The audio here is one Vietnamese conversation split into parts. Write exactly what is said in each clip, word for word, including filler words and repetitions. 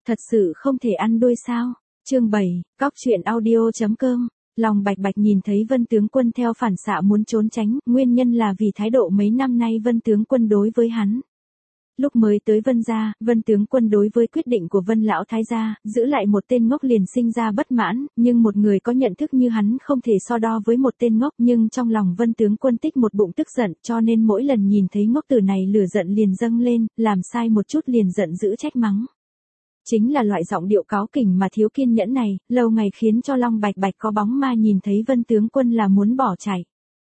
Thật sự không thể ăn đôi sao? Chương bảy, cóc truyện audio chấm com. Long Bạch Bạch nhìn thấy Vân tướng quân theo phản xạ muốn trốn tránh, nguyên nhân là vì thái độ mấy năm nay Vân tướng quân đối với hắn. Lúc mới tới Vân gia, Vân tướng quân đối với quyết định của Vân lão thái gia, giữ lại một tên ngốc liền sinh ra bất mãn, nhưng một người có nhận thức như hắn không thể so đo với một tên ngốc, nhưng trong lòng Vân tướng quân tích một bụng tức giận, cho nên mỗi lần nhìn thấy ngốc tử này lửa giận liền dâng lên, làm sai một chút liền giận dữ trách mắng. Chính là loại giọng điệu cáu kỉnh mà thiếu kiên nhẫn này, lâu ngày khiến cho Long Bạch Bạch có bóng ma nhìn thấy Vân tướng quân là muốn bỏ chạy.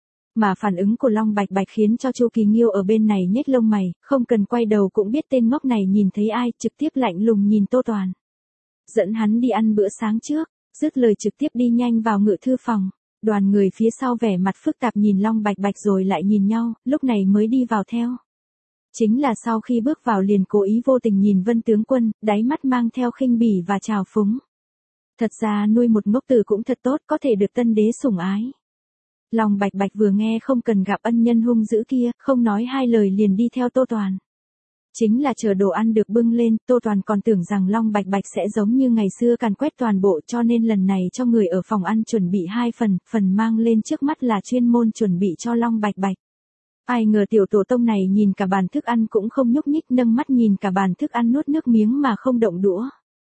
Mà phản ứng của Long Bạch Bạch khiến cho Chu Kỳ Nghiêu ở bên này nhếch lông mày, không cần quay đầu cũng biết tên ngốc này nhìn thấy ai, trực tiếp lạnh lùng nhìn Tô Toàn. Dẫn hắn đi ăn bữa sáng trước, dứt lời trực tiếp đi nhanh vào ngự thư phòng. Đoàn người phía sau vẻ mặt phức tạp nhìn Long Bạch Bạch rồi lại nhìn nhau, lúc này mới đi vào theo. Chính là sau khi bước vào liền cố ý vô tình nhìn Vân tướng quân, đáy mắt mang theo khinh bỉ và trào phúng. Thật ra nuôi một ngốc tử cũng thật tốt, có thể được tân đế sủng ái. Long Bạch Bạch vừa nghe không cần gặp ân nhân hung dữ kia, không nói hai lời liền đi theo Tô Toàn. Chính là chờ đồ ăn được bưng lên, Tô Toàn còn tưởng rằng Long Bạch Bạch sẽ giống như ngày xưa càn quét toàn bộ, cho nên lần này cho người ở phòng ăn chuẩn bị hai phần, phần mang lên trước mắt là chuyên môn chuẩn bị cho Long Bạch Bạch. Ai ngờ tiểu tổ tông này nhìn cả bàn thức ăn cũng không nhúc nhích, nâng mắt nhìn cả bàn thức ăn nuốt nước miếng mà không động đũa.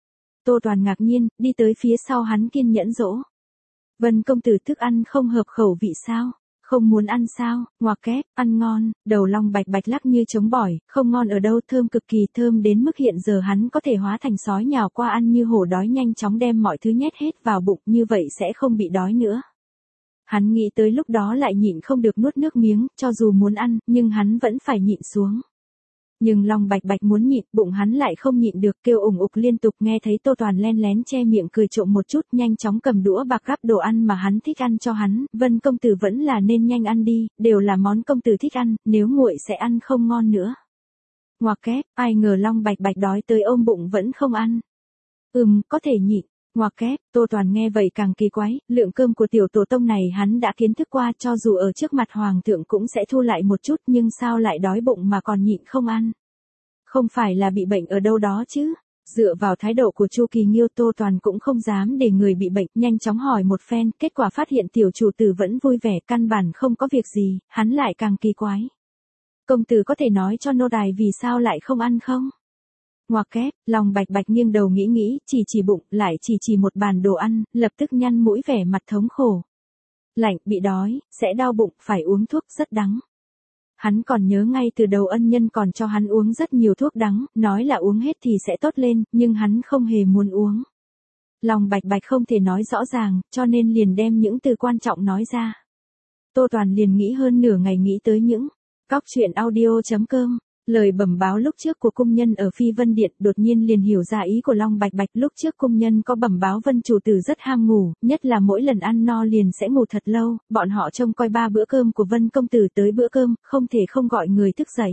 Tô Toàn ngạc nhiên, đi tới phía sau hắn kiên nhẫn dỗ. Vân công tử thức ăn không hợp khẩu vị sao? Không muốn ăn sao? Ngoặc kép, ăn ngon. Đầu Long Bạch Bạch lắc như trống bỏi, không ngon ở đâu, thơm cực kỳ, thơm đến mức hiện giờ hắn có thể hóa thành sói nhào qua ăn như hổ đói, nhanh chóng đem mọi thứ nhét hết vào bụng, như vậy sẽ không bị đói nữa. Hắn nghĩ tới lúc đó lại nhịn không được nuốt nước miếng, cho dù muốn ăn, nhưng hắn vẫn phải nhịn xuống. Nhưng Long Bạch Bạch muốn nhịn, bụng hắn lại không nhịn được, kêu ủng ục liên tục. Nghe thấy Tô Toàn len lén che miệng cười trộm một chút, nhanh chóng cầm đũa bạc gắp đồ ăn mà hắn thích ăn cho hắn. Vân công tử vẫn là nên nhanh ăn đi, đều là món công tử thích ăn, nếu nguội sẽ ăn không ngon nữa. Ngoặc kép, ai ngờ Long Bạch Bạch đói tới ôm bụng vẫn không ăn. Ừm, có thể nhịn. Ngoặc kép, Tô Toàn nghe vậy càng kỳ quái, lượng cơm của tiểu tổ tông này hắn đã kiến thức qua, cho dù ở trước mặt hoàng thượng cũng sẽ thu lại một chút, nhưng sao lại đói bụng mà còn nhịn không ăn? Không phải là bị bệnh ở đâu đó chứ? Dựa vào thái độ của Chu Kỳ Nghiêu, Tô Toàn cũng không dám để người bị bệnh, nhanh chóng hỏi một phen, kết quả phát hiện tiểu chủ tử vẫn vui vẻ, căn bản không có việc gì, hắn lại càng kỳ quái. Công tử có thể nói cho nô đài vì sao lại không ăn không? Ngoặc kép, Long Bạch Bạch nghiêng đầu nghĩ nghĩ, chỉ chỉ bụng, lại chỉ chỉ một bàn đồ ăn, lập tức nhăn mũi vẻ mặt thống khổ. Lạnh, bị đói, sẽ đau bụng, phải uống thuốc rất đắng. Hắn còn nhớ ngay từ đầu ân nhân còn cho hắn uống rất nhiều thuốc đắng, nói là uống hết thì sẽ tốt lên, nhưng hắn không hề muốn uống. Long Bạch Bạch không thể nói rõ ràng, cho nên liền đem những từ quan trọng nói ra. Tô Toàn liền nghĩ hơn nửa ngày nghĩ tới những cóc truyện audio chấm com. Lời bẩm báo lúc trước của cung nhân ở Phi Vân Điện, đột nhiên liền hiểu ra ý của Long Bạch Bạch. Lúc trước cung nhân có bẩm báo Vân chủ tử rất ham ngủ, nhất là mỗi lần ăn no liền sẽ ngủ thật lâu, bọn họ trông coi ba bữa cơm của Vân công tử tới bữa cơm, không thể không gọi người thức dậy.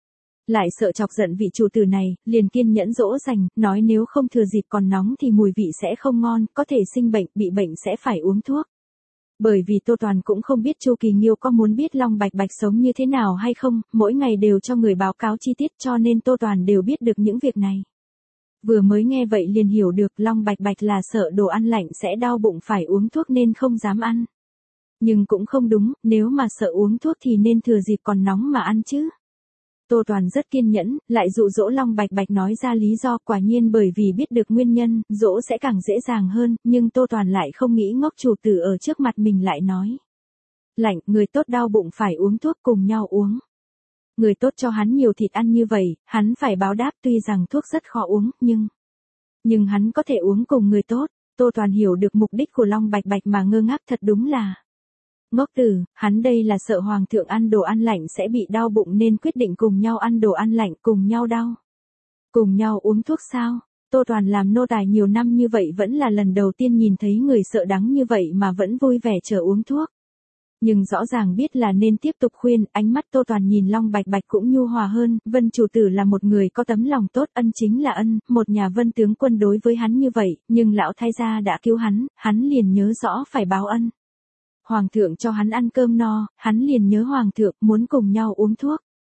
Lại sợ chọc giận vị chủ tử này, liền kiên nhẫn dỗ dành, nói nếu không thừa dịp còn nóng thì mùi vị sẽ không ngon, có thể sinh bệnh, bị bệnh sẽ phải uống thuốc. Bởi vì Tô Toàn cũng không biết Chu Kỳ Nghiêu có muốn biết Long Bạch Bạch sống như thế nào hay không, mỗi ngày đều cho người báo cáo chi tiết, cho nên Tô Toàn đều biết được những việc này. Vừa mới nghe vậy liền hiểu được Long Bạch Bạch là sợ đồ ăn lạnh sẽ đau bụng phải uống thuốc nên không dám ăn. Nhưng cũng không đúng, nếu mà sợ uống thuốc thì nên thừa dịp còn nóng mà ăn chứ. Tô Toàn rất kiên nhẫn, lại dụ dỗ Long Bạch Bạch nói ra lý do, quả nhiên bởi vì biết được nguyên nhân, dỗ sẽ càng dễ dàng hơn, nhưng Tô Toàn lại không nghĩ ngốc chủ tử ở trước mặt mình lại nói. Lạnh, người tốt đau bụng phải uống thuốc cùng nhau uống. Người tốt cho hắn nhiều thịt ăn như vậy, hắn phải báo đáp, tuy rằng thuốc rất khó uống, nhưng... Nhưng hắn có thể uống cùng người tốt. Tô Toàn hiểu được mục đích của Long Bạch Bạch mà ngơ ngác, thật đúng là... Ngốc tử, hắn đây là sợ hoàng thượng ăn đồ ăn lạnh sẽ bị đau bụng nên quyết định cùng nhau ăn đồ ăn lạnh, cùng nhau đau. Cùng nhau uống thuốc sao? Tô Toàn làm nô tài nhiều năm như vậy vẫn là lần đầu tiên nhìn thấy người sợ đắng như vậy mà vẫn vui vẻ chờ uống thuốc. Nhưng rõ ràng biết là nên tiếp tục khuyên, ánh mắt Tô Toàn nhìn Long Bạch Bạch cũng nhu hòa hơn, Vân chủ tử là một người có tấm lòng tốt, ân chính là ân, một nhà Vân tướng quân đối với hắn như vậy, nhưng lão thái gia đã cứu hắn, hắn liền nhớ rõ phải báo ân. Hoàng thượng cho hắn ăn cơm no, hắn liền nhớ hoàng thượng, muốn cùng nhau uống thuốc.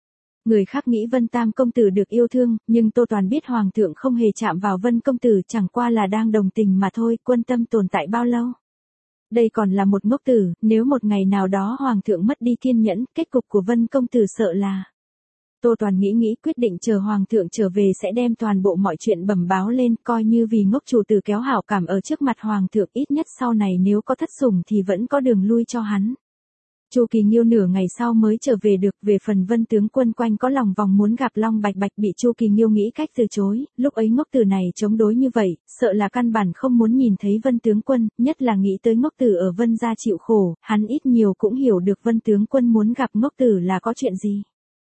Người khác nghĩ Vân Tam công tử được yêu thương, nhưng Tô Toàn biết hoàng thượng không hề chạm vào Vân công tử, chẳng qua là đang đồng tình mà thôi, quân tâm tồn tại bao lâu. Đây còn là một ngốc tử, nếu một ngày nào đó hoàng thượng mất đi kiên nhẫn, kết cục của Vân công tử sợ là. Tô Toàn nghĩ nghĩ quyết định chờ hoàng thượng trở về sẽ đem toàn bộ mọi chuyện bẩm báo lên, coi như vì ngốc chủ tử kéo hảo cảm ở trước mặt hoàng thượng, ít nhất sau này nếu có thất sủng thì vẫn có đường lui cho hắn. Chu Kỳ Nghiêu nửa ngày sau mới trở về được, về phần Vân tướng quân quanh có lòng vòng muốn gặp Long Bạch Bạch bị Chu Kỳ Nghiêu nghĩ cách từ chối, lúc ấy ngốc tử này chống đối như vậy, sợ là căn bản không muốn nhìn thấy Vân tướng quân, nhất là nghĩ tới ngốc tử ở Vân gia chịu khổ, hắn ít nhiều cũng hiểu được Vân tướng quân muốn gặp ngốc tử là có chuyện gì.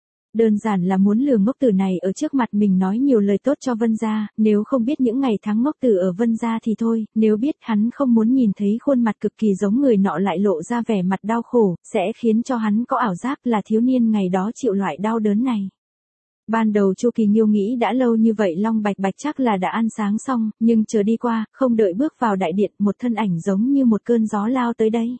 Đơn giản là muốn lừa ngốc tử này ở trước mặt mình nói nhiều lời tốt cho Vân gia, nếu không biết những ngày tháng ngốc tử ở Vân gia thì thôi, nếu biết hắn không muốn nhìn thấy khuôn mặt cực kỳ giống người nọ lại lộ ra vẻ mặt đau khổ, sẽ khiến cho hắn có ảo giác là thiếu niên ngày đó chịu loại đau đớn này. Ban đầu Chu Kỳ Nghiêu nghĩ đã lâu như vậy Long Bạch Bạch chắc là đã ăn sáng xong, nhưng chờ đi qua, không đợi bước vào đại điện, một thân ảnh giống như một cơn gió lao tới đây.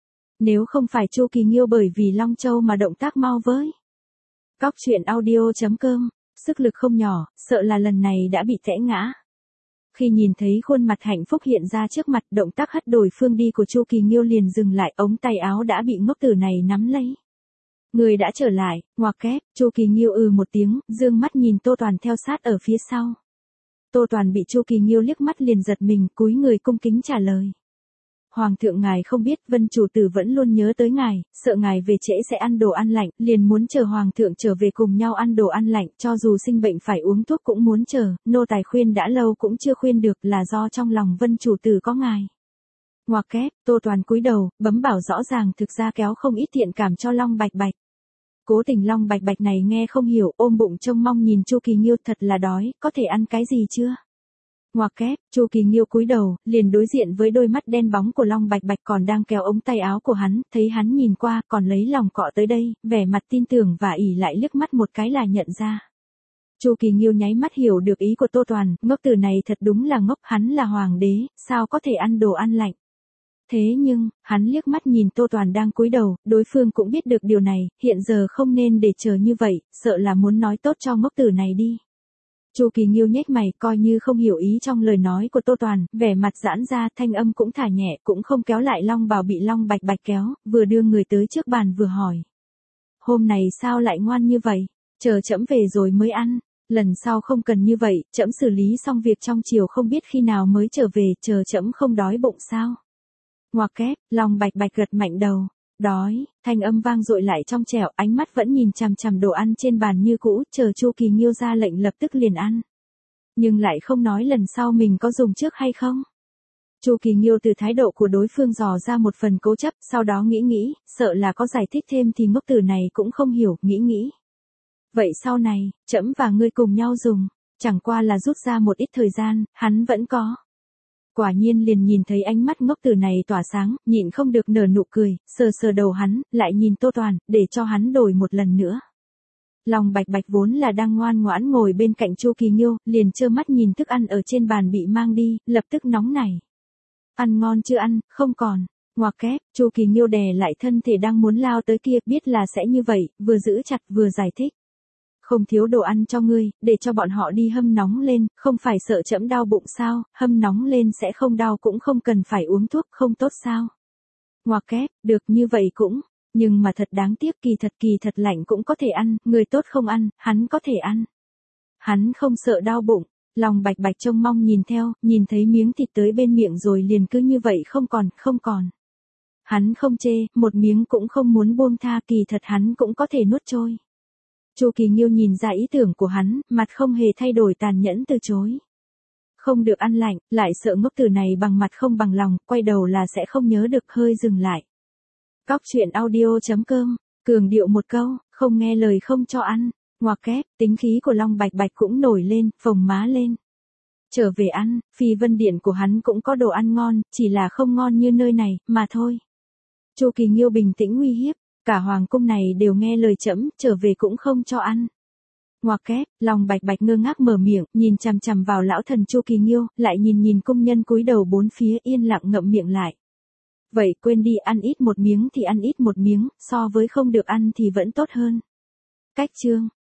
Nếu không phải Chu Kỳ Nghiêu bởi vì Long Châu mà động tác mau với. Cóc truyện audio chấm com, sức lực không nhỏ, sợ là lần này đã bị tẽ ngã. Khi nhìn thấy khuôn mặt hạnh phúc hiện ra trước mặt, động tác hất đổi phương đi của Chu Kỳ Nghiêu liền dừng lại, ống tay áo đã bị ngốc tử này nắm lấy. Người đã trở lại, ngoặc kép, Chu Kỳ Nghiêu ừ một tiếng, dương mắt nhìn Tô Toàn theo sát ở phía sau. Tô Toàn bị Chu Kỳ Nghiêu liếc mắt liền giật mình, cúi người cung kính trả lời. Hoàng thượng ngài không biết, Vân chủ tử vẫn luôn nhớ tới ngài, sợ ngài về trễ sẽ ăn đồ ăn lạnh, liền muốn chờ hoàng thượng trở về cùng nhau ăn đồ ăn lạnh, cho dù sinh bệnh phải uống thuốc cũng muốn chờ, nô tài khuyên đã lâu cũng chưa khuyên được, là do trong lòng Vân chủ tử có ngài. Ngoặc kép, Tô Toàn cúi đầu, bấm bảo rõ ràng thực ra kéo không ít thiện cảm cho Long Bạch Bạch. Cố tình Long Bạch Bạch này nghe không hiểu, ôm bụng trông mong nhìn Chu Kỳ Nghiêu, thật là đói, có thể ăn cái gì chưa? Ngoặc kép, Chu Kỳ Nghiêu cúi đầu, liền đối diện với đôi mắt đen bóng của Long Bạch Bạch còn đang kéo ống tay áo của hắn, thấy hắn nhìn qua, còn lấy lòng cọ tới đây, vẻ mặt tin tưởng và ỉ lại liếc mắt một cái là nhận ra. Chu Kỳ Nghiêu nháy mắt hiểu được ý của Tô Toàn, ngốc tử này thật đúng là ngốc, hắn là hoàng đế, sao có thể ăn đồ ăn lạnh. Thế nhưng, hắn liếc mắt nhìn Tô Toàn đang cúi đầu, đối phương cũng biết được điều này, hiện giờ không nên để chờ như vậy, sợ là muốn nói tốt cho ngốc tử này đi. Chu Kỳ Nghiêu nhếch mày, coi như không hiểu ý trong lời nói của Tô Toàn, vẻ mặt giãn ra, thanh âm cũng thả nhẹ, cũng không kéo lại Long Bào bị Long Bạch Bạch kéo, vừa đưa người tới trước bàn vừa hỏi. Hôm này sao lại ngoan như vậy, chờ trẫm về rồi mới ăn, lần sau không cần như vậy, trẫm xử lý xong việc trong chiều không biết khi nào mới trở về, chờ trẫm không đói bụng sao. Ngoặc kép, Long Bạch Bạch gật mạnh đầu. Đói, thanh âm vang dội lại trong trẻo, ánh mắt vẫn nhìn chằm chằm đồ ăn trên bàn như cũ, chờ Chu Kỳ Nghiêu ra lệnh lập tức liền ăn. Nhưng lại không nói lần sau mình có dùng trước hay không. Chu Kỳ Nghiêu từ thái độ của đối phương dò ra một phần cố chấp, sau đó nghĩ nghĩ, sợ là có giải thích thêm thì ngốc tử này cũng không hiểu, nghĩ nghĩ. Vậy sau này, trẫm và ngươi cùng nhau dùng, chẳng qua là rút ra một ít thời gian, hắn vẫn có. Quả nhiên liền nhìn thấy ánh mắt ngốc tử này tỏa sáng, nhịn không được nở nụ cười, sờ sờ đầu hắn, lại nhìn Tô Toàn, để cho hắn đổi một lần nữa. Long Bạch Bạch vốn là đang ngoan ngoãn ngồi bên cạnh Chu Kỳ Nghiêu, liền trơ mắt nhìn thức ăn ở trên bàn bị mang đi, lập tức nóng nảy. Ăn ngon chưa ăn, không còn. Ngoặc kép, Chu Kỳ Nghiêu đè lại thân thể đang muốn lao tới kia, biết là sẽ như vậy, vừa giữ chặt vừa giải thích. Không thiếu đồ ăn cho ngươi, để cho bọn họ đi hâm nóng lên, không phải sợ trẫm đau bụng sao, hâm nóng lên sẽ không đau cũng không cần phải uống thuốc, không tốt sao. Ngoặc kép, được như vậy cũng, nhưng mà thật đáng tiếc, kỳ thật kỳ thật lạnh cũng có thể ăn, người tốt không ăn, hắn có thể ăn. Hắn không sợ đau bụng. Long Bạch Bạch trông mong nhìn theo, nhìn thấy miếng thịt tới bên miệng rồi liền cứ như vậy không còn, không còn. Hắn không chê, một miếng cũng không muốn buông tha, kỳ thật hắn cũng có thể nuốt trôi. Chu Kỳ Nghiêu nhìn ra ý tưởng của hắn, mặt không hề thay đổi, tàn nhẫn từ chối. Không được ăn lạnh, lại sợ ngốc tử này bằng mặt không bằng lòng, quay đầu là sẽ không nhớ được, hơi dừng lại. Cóc truyện audio chấm com, cường điệu một câu, không nghe lời không cho ăn. Ngoặc kép, tính khí của Long Bạch Bạch cũng nổi lên, phồng má lên. Trở về ăn, Phi Vân Điện của hắn cũng có đồ ăn ngon, chỉ là không ngon như nơi này, mà thôi. Chu Kỳ Nghiêu bình tĩnh uy hiếp, cả hoàng cung này đều nghe lời trẫm, trở về cũng không cho ăn. Ngoặc kép, Long Bạch Bạch ngơ ngác mở miệng, nhìn chằm chằm vào lão thần Chu Kỳ Nghiêu, lại nhìn nhìn cung nhân cúi đầu bốn phía, yên lặng ngậm miệng lại. Vậy quên đi, ăn ít một miếng thì ăn ít một miếng, so với không được ăn thì vẫn tốt hơn. Cách chương